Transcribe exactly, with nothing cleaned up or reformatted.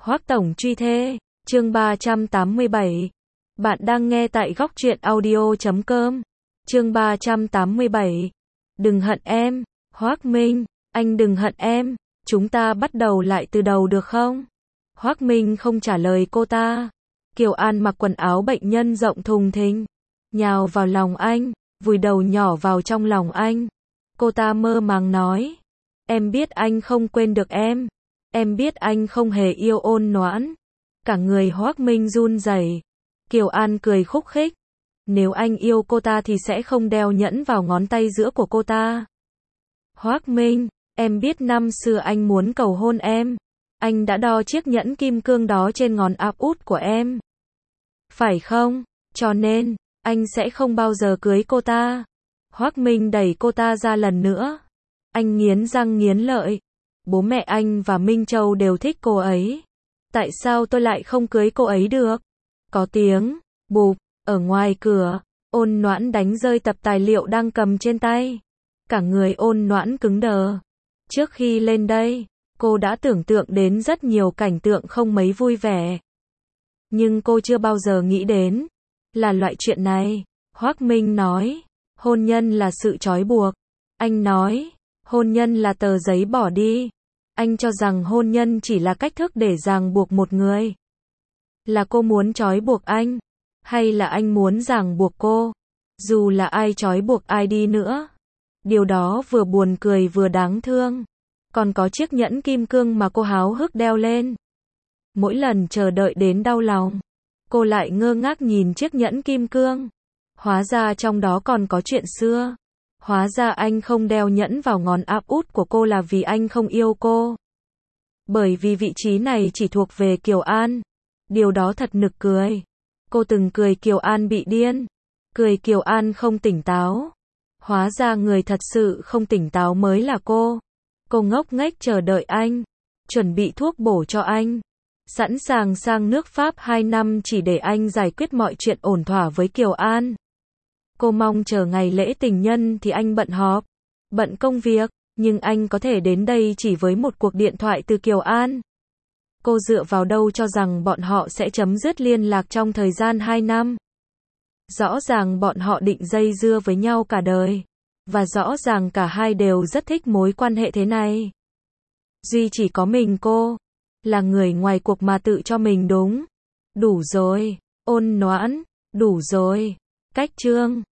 Hoắc Tổng truy thê, chương ba trăm tám mươi bảy. Bạn đang nghe tại góc truyện audio chấm com. Chương ba trăm tám mươi bảy. Đừng hận em, Hoắc Minh, anh đừng hận em, chúng ta bắt đầu lại từ đầu được không? Hoắc Minh không trả lời cô ta. Kiều An mặc quần áo bệnh nhân rộng thùng thình, nhào vào lòng anh, vùi đầu nhỏ vào trong lòng anh. Cô ta mơ màng nói, em biết anh không quên được em, em biết anh không hề yêu Ôn Noãn. Cả người Hoắc Minh run rẩy. Kiều An cười khúc khích, nếu anh yêu cô ta thì sẽ không đeo nhẫn vào ngón tay giữa của cô ta. Hoắc Minh, em biết năm xưa anh muốn cầu hôn em, anh đã đo chiếc nhẫn kim cương đó trên ngón áp út của em, phải không? Cho nên, anh sẽ không bao giờ cưới cô ta. Hoắc Minh đẩy cô ta ra lần nữa. Anh nghiến răng nghiến lợi. Bố mẹ anh và Minh Châu đều thích cô ấy. Tại sao tôi lại không cưới cô ấy được? Có tiếng, bụp, ở ngoài cửa, Ôn Noãn đánh rơi tập tài liệu đang cầm trên tay. Cả người Ôn Noãn cứng đờ. Trước khi lên đây, cô đã tưởng tượng đến rất nhiều cảnh tượng không mấy vui vẻ. Nhưng cô chưa bao giờ nghĩ đến là loại chuyện này. Hoắc Minh nói, hôn nhân là sự trói buộc. Anh nói, hôn nhân là tờ giấy bỏ đi. Anh cho rằng hôn nhân chỉ là cách thức để ràng buộc một người. Là cô muốn trói buộc anh, hay là anh muốn ràng buộc cô? Dù là ai trói buộc ai đi nữa, điều đó vừa buồn cười vừa đáng thương. Còn có chiếc nhẫn kim cương mà cô háo hức đeo lên. Mỗi lần chờ đợi đến đau lòng, cô lại ngơ ngác nhìn chiếc nhẫn kim cương. Hóa ra trong đó còn có chuyện xưa. Hóa ra anh không đeo nhẫn vào ngón áp út của cô là vì anh không yêu cô. Bởi vì vị trí này chỉ thuộc về Kiều An. Điều đó thật nực cười. Cô từng cười Kiều An bị điên. Cười Kiều An không tỉnh táo. Hóa ra người thật sự không tỉnh táo mới là cô. Cô ngốc nghếch chờ đợi anh. Chuẩn bị thuốc bổ cho anh. Sẵn sàng sang nước Pháp hai năm chỉ để anh giải quyết mọi chuyện ổn thỏa với Kiều An. Cô mong chờ ngày lễ tình nhân thì anh bận họp, bận công việc, nhưng anh có thể đến đây chỉ với một cuộc điện thoại từ Kiều An. Cô dựa vào đâu cho rằng bọn họ sẽ chấm dứt liên lạc trong thời gian hai năm? Rõ ràng bọn họ định dây dưa với nhau cả đời, và rõ ràng cả hai đều rất thích mối quan hệ thế này. Duy chỉ có mình cô là người ngoài cuộc mà tự cho mình đúng. Đủ rồi, Ôn Noãn, đủ rồi. Cách chương